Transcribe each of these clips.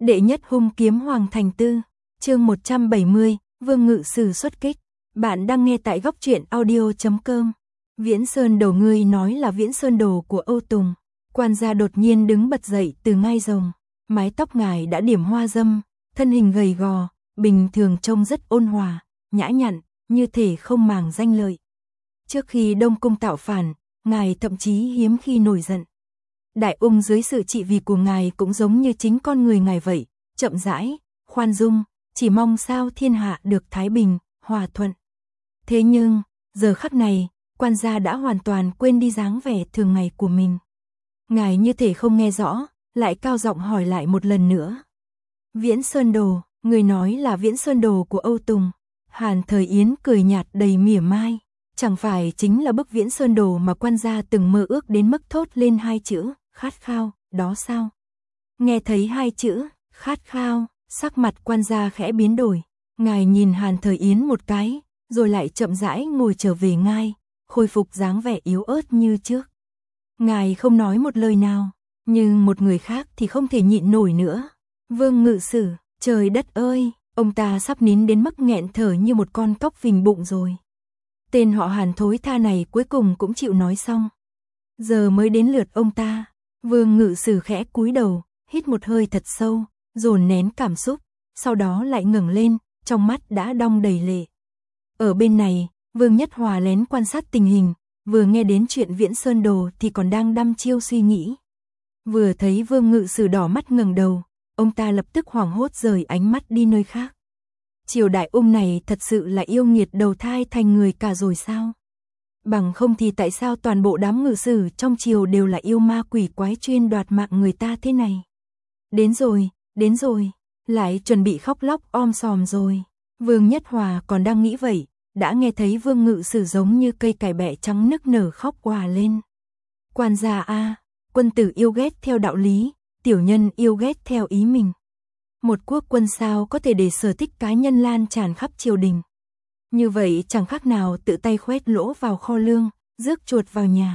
Đệ nhất hung kiếm Hoàng Thành Tư, chương 170, Vương Ngự Sử xuất kích. Bạn đang nghe tại góc truyện audio.com. Viễn Sơn Đồ, ngươi nói là Viễn Sơn Đồ của Âu Tùng. Quan gia đột nhiên đứng bật dậy từ ngai rồng, mái tóc ngài đã điểm hoa dâm, thân hình gầy gò, bình thường trông rất ôn hòa, nhã nhặn, như thể không màng danh lợi. Trước khi Đông Cung tạo phản, ngài thậm chí hiếm khi nổi giận. Đại Ung dưới sự trị vì của ngài cũng giống như chính con người ngài vậy, chậm rãi, khoan dung, chỉ mong sao thiên hạ được thái bình, hòa thuận. Thế nhưng, giờ khắc này, quan gia đã hoàn toàn quên đi dáng vẻ thường ngày của mình. Ngài như thể không nghe rõ, lại cao giọng hỏi lại một lần nữa. Viễn Sơn Đồ, người nói là Viễn Sơn Đồ của Âu Tùng. Hàn Thời Yến cười nhạt đầy mỉa mai. Chẳng phải chính là bức Viễn Sơn Đồ mà quan gia từng mơ ước đến mức thốt lên hai chữ, khát khao, đó sao? Nghe thấy hai chữ, khát khao, sắc mặt quan gia khẽ biến đổi. Ngài nhìn Hàn Thời Yến một cái, rồi lại chậm rãi ngồi trở về ngai, khôi phục dáng vẻ yếu ớt như trước. Ngài không nói một lời nào, nhưng một người khác thì không thể nhịn nổi nữa. Vương Ngự Sử, trời đất ơi, ông ta sắp nín đến mức nghẹn thở như một con cóc phình bụng rồi. Tên họ Hàn thối tha này cuối cùng cũng chịu nói xong. Giờ mới đến lượt ông ta. Vương Ngự Sử khẽ cúi đầu, hít một hơi thật sâu, dồn nén cảm xúc, sau đó lại ngẩng lên, trong mắt đã đong đầy lệ. Ở bên này, Vương Nhất Hòa lén quan sát tình hình, vừa nghe đến chuyện Viễn Sơn Đồ thì còn đang đăm chiêu suy nghĩ. Vừa thấy Vương Ngự Sử đỏ mắt ngẩng đầu, ông ta lập tức hoảng hốt rời ánh mắt đi nơi khác. Triều Đại Ung này thật sự là yêu nghiệt đầu thai thành người cả rồi sao? Bằng không thì tại sao toàn bộ đám ngự sử trong triều đều là yêu ma quỷ quái chuyên đoạt mạng người ta thế này? Đến rồi, lại chuẩn bị khóc lóc om sòm rồi. Vương Nhất Hòa còn đang nghĩ vậy, đã nghe thấy Vương Ngự Sử giống như cây cải bẹ trắng nức nở khóc òa lên. Quan gia a, quân tử yêu ghét theo đạo lý, tiểu nhân yêu ghét theo ý mình. Một quốc quân sao có thể để sở thích cá nhân lan tràn khắp triều đình. Như vậy chẳng khác nào tự tay khoét lỗ vào kho lương, rước chuột vào nhà.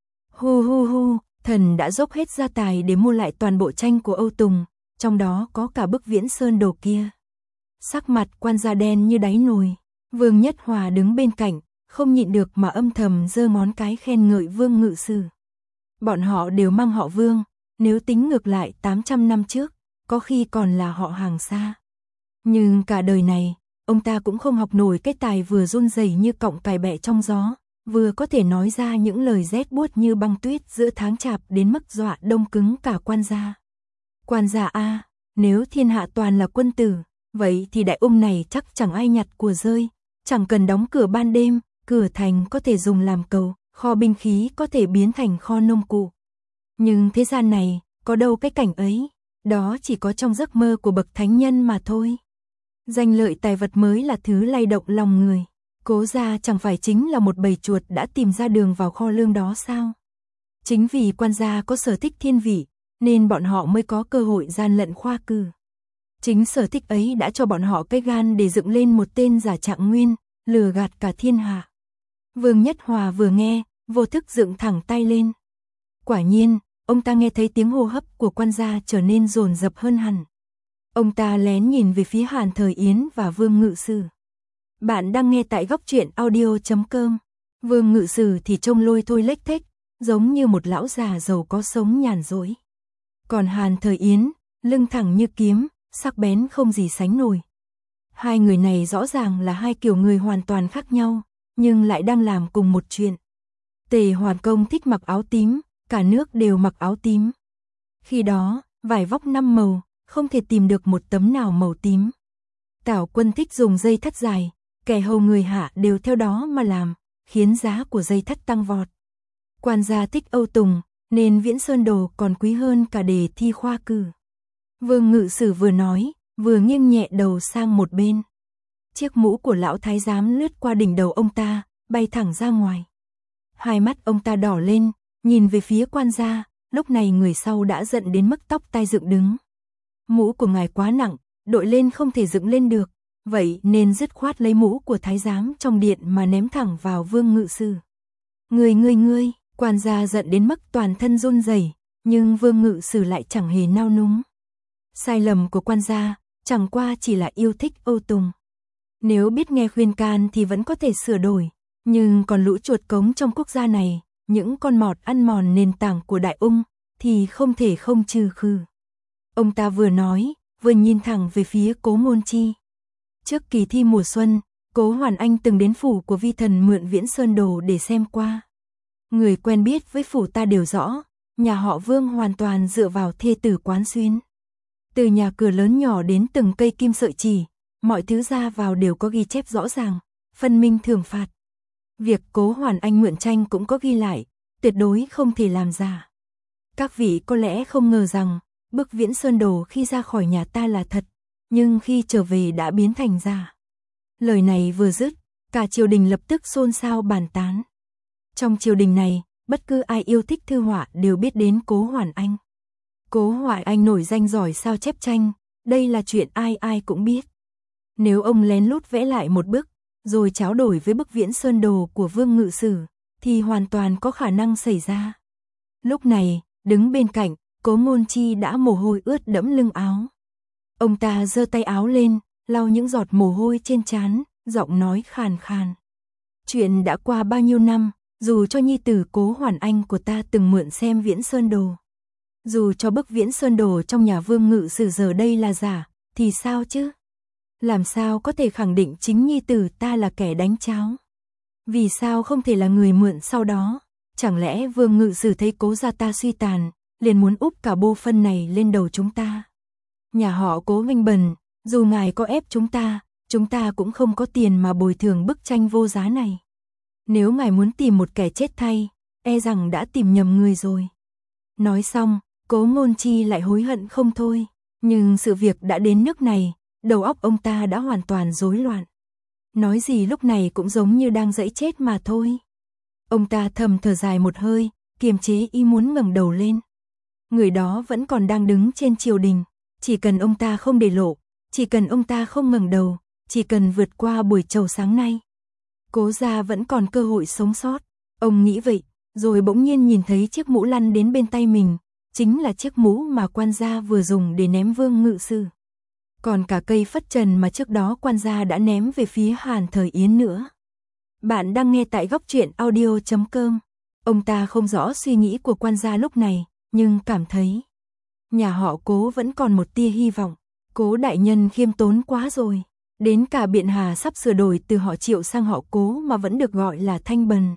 Hu, thần đã dốc hết gia tài để mua lại toàn bộ tranh của Âu Tùng, trong đó có cả bức Viễn Sơn Đồ kia. Sắc mặt quan gia đen như đáy nồi. Vương Nhất Hòa đứng bên cạnh, không nhịn được mà âm thầm giơ ngón cái khen ngợi Vương Ngự Sử. Bọn họ đều mang họ Vương, nếu tính ngược lại 800 năm trước, có khi còn là họ hàng xa. Nhưng cả đời này, ông ta cũng không học nổi cái tài vừa run rẩy như cọng cải bẹ trong gió, vừa có thể nói ra những lời rét buốt như băng tuyết giữa tháng chạp đến mức dọa đông cứng cả quan gia. Quan gia a, nếu thiên hạ toàn là quân tử, vậy thì Đại Ung này chắc chẳng ai nhặt của rơi, chẳng cần đóng cửa ban đêm, cửa thành có thể dùng làm cầu, kho binh khí có thể biến thành kho nông cụ. Nhưng thế gian này, có đâu cái cảnh ấy, đó chỉ có trong giấc mơ của bậc thánh nhân mà thôi. Danh lợi tài vật mới là thứ lay động lòng người. Cố gia chẳng phải chính là một bầy chuột đã tìm ra đường vào kho lương đó sao? Chính vì quan gia có sở thích thiên vị, nên bọn họ mới có cơ hội gian lận khoa cử. Chính sở thích ấy đã cho bọn họ cái gan để dựng lên một tên giả Trạng Nguyên, lừa gạt cả thiên hạ. Vương Nhất Hòa vừa nghe, vô thức dựng thẳng tay lên. Quả nhiên, ông ta nghe thấy tiếng hô hấp của quan gia trở nên dồn dập hơn hẳn. Ông ta lén nhìn về phía Hàn Thời Yến và Vương Ngự Sử. Bạn đang nghe tại góc truyện audio.com. Vương Ngự Sử thì trông lôi thôi lếch thếch, giống như một lão già giàu có sống nhàn rỗi. Còn Hàn Thời Yến, lưng thẳng như kiếm, sắc bén không gì sánh nổi. Hai người này rõ ràng là hai kiểu người hoàn toàn khác nhau, nhưng lại đang làm cùng một chuyện. Tề Hoàn Công thích mặc áo tím, cả nước đều mặc áo tím. Khi đó, vải vóc 5 màu, không thể tìm được một tấm nào màu tím. Tảo Quân thích dùng dây thắt dài, kẻ hầu người hạ đều theo đó mà làm, khiến giá của dây thắt tăng vọt. Quan gia thích Âu Tùng, nên Viễn Sơn Đồ còn quý hơn cả đề thi khoa cử. Vương Ngự Sử vừa nói, vừa nghiêng nhẹ đầu sang một bên. Chiếc mũ của lão thái giám lướt qua đỉnh đầu ông ta, bay thẳng ra ngoài. Hai mắt ông ta đỏ lên, nhìn về phía quan gia, lúc này người sau đã giận đến mức tóc tai dựng đứng. Mũ của ngài quá nặng, đội lên không thể dựng lên được, vậy nên dứt khoát lấy mũ của thái giám trong điện mà ném thẳng vào Vương Ngự Sử. Ngươi, quan gia giận đến mức toàn thân run rẩy, nhưng Vương Ngự Sử lại chẳng hề nao núng. Sai lầm của quan gia, chẳng qua chỉ là yêu thích Âu Tùng. Nếu biết nghe khuyên can thì vẫn có thể sửa đổi, nhưng còn lũ chuột cống trong quốc gia này, những con mọt ăn mòn nền tảng của Đại Ung, thì không thể không trừ khử. Ông ta vừa nói, vừa nhìn thẳng về phía Cố Ngôn Chi. Trước kỳ thi mùa xuân, Cố Hoàn Anh từng đến phủ của vi thần mượn Viễn Sơn Đồ để xem qua. Người quen biết với phủ ta đều rõ, nhà họ Vương hoàn toàn dựa vào thê tử quán xuyến. Từ nhà cửa lớn nhỏ đến từng cây kim sợi chỉ, mọi thứ ra vào đều có ghi chép rõ ràng, phân minh thưởng phạt. Việc Cố Hoàn Anh mượn tranh cũng có ghi lại, tuyệt đối không thể làm giả. Các vị có lẽ không ngờ rằng, bức Viễn Sơn Đồ khi ra khỏi nhà ta là thật, nhưng khi trở về đã biến thành giả. Lời này vừa dứt, cả triều đình lập tức xôn xao bàn tán. Trong triều đình này, bất cứ ai yêu thích thư họa đều biết đến Cố Hoàn Anh. Cố Hoàn Anh nổi danh giỏi sao chép tranh, đây là chuyện ai ai cũng biết. Nếu ông lén lút vẽ lại một bức, rồi tráo đổi với bức Viễn Sơn Đồ của Vương Ngự Sử, thì hoàn toàn có khả năng xảy ra. Lúc này, đứng bên cạnh, Cố Ngôn Chi đã mồ hôi ướt đẫm lưng áo. Ông ta giơ tay áo lên, lau những giọt mồ hôi trên trán, giọng nói khàn khàn. Chuyện đã qua bao nhiêu năm, dù cho nhi tử Cố Hoàn Anh của ta từng mượn xem Viễn Sơn Đồ, dù cho bức Viễn Sơn Đồ trong nhà Vương Ngự Sử giờ đây là giả, thì sao chứ? Làm sao có thể khẳng định chính nhi tử ta là kẻ đánh cháo? Vì sao không thể là người mượn sau đó? Chẳng lẽ Vương Ngự Sử thấy Cố gia ta suy tàn, liền muốn úp cả bô phân này lên đầu chúng ta? Nhà họ Cố vinh bần, dù ngài có ép chúng ta cũng không có tiền mà bồi thường bức tranh vô giá này. Nếu ngài muốn tìm một kẻ chết thay, e rằng đã tìm nhầm người rồi. Nói xong, Cố Ngôn Chi lại hối hận không thôi, nhưng sự việc đã đến nước này, đầu óc ông ta đã hoàn toàn rối loạn. Nói gì lúc này cũng giống như đang dẫy chết mà thôi. Ông ta thầm thở dài một hơi, kiềm chế ý muốn ngẩng đầu lên. Người đó vẫn còn đang đứng trên triều đình, chỉ cần ông ta không để lộ, chỉ cần ông ta không ngẩng đầu, chỉ cần vượt qua buổi trầu sáng nay, Cố gia vẫn còn cơ hội sống sót. Ông nghĩ vậy, rồi bỗng nhiên nhìn thấy chiếc mũ lăn đến bên tay mình, chính là chiếc mũ mà quan gia vừa dùng để ném Vương Ngự Sử. Còn cả cây phất trần mà trước đó quan gia đã ném về phía Hàn Thời Yến nữa. Bạn đang nghe tại Góc Truyện Audio.com. Ông ta không rõ suy nghĩ của quan gia lúc này, nhưng cảm thấy nhà họ Cố vẫn còn một tia hy vọng. Cố đại nhân khiêm tốn quá rồi. Đến cả Biện Hà sắp sửa đổi từ họ Triệu sang họ Cố mà vẫn được gọi là thanh bần.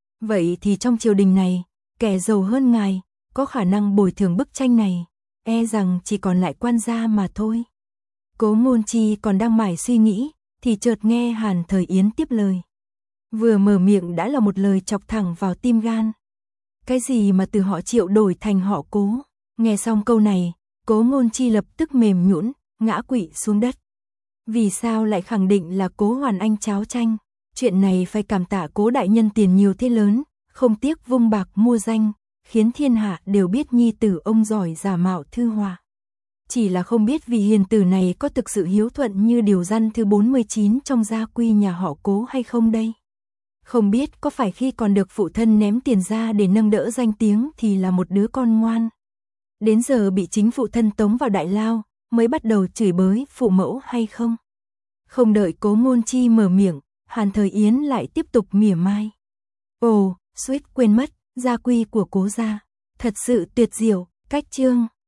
Vậy thì trong triều đình này, kẻ giàu hơn ngài, có khả năng bồi thường bức tranh này, e rằng chỉ còn lại quan gia mà thôi. Cố Ngôn Chi còn đang mải suy nghĩ, thì chợt nghe Hàn Thời Yến tiếp lời. Vừa mở miệng đã là một lời chọc thẳng vào tim gan. Cái gì mà từ họ Triệu đổi thành họ Cố? Nghe xong câu này, Cố Ngôn Chi lập tức mềm nhũn, ngã quỵ xuống đất. Vì sao lại khẳng định là Cố Hoàn Anh cháo tranh? Chuyện này phải cảm tạ Cố đại nhân tiền nhiều thế lớn, không tiếc vung bạc mua danh, khiến thiên hạ đều biết nhi tử ông giỏi giả mạo thư họa. Chỉ là không biết vị hiền tử này có thực sự hiếu thuận như điều răn thứ 49 trong gia quy nhà họ Cố hay không đây? Không biết có phải khi còn được phụ thân ném tiền ra để nâng đỡ danh tiếng thì là một đứa con ngoan. Đến giờ bị chính phụ thân tống vào đại lao, mới bắt đầu chửi bới phụ mẫu hay không? Không đợi Cố Ngôn Chi mở miệng, Hàn Thời Yến lại tiếp tục mỉa mai. Ồ, suýt quên mất, gia quy của Cố gia, thật sự tuyệt diệu, cách chương.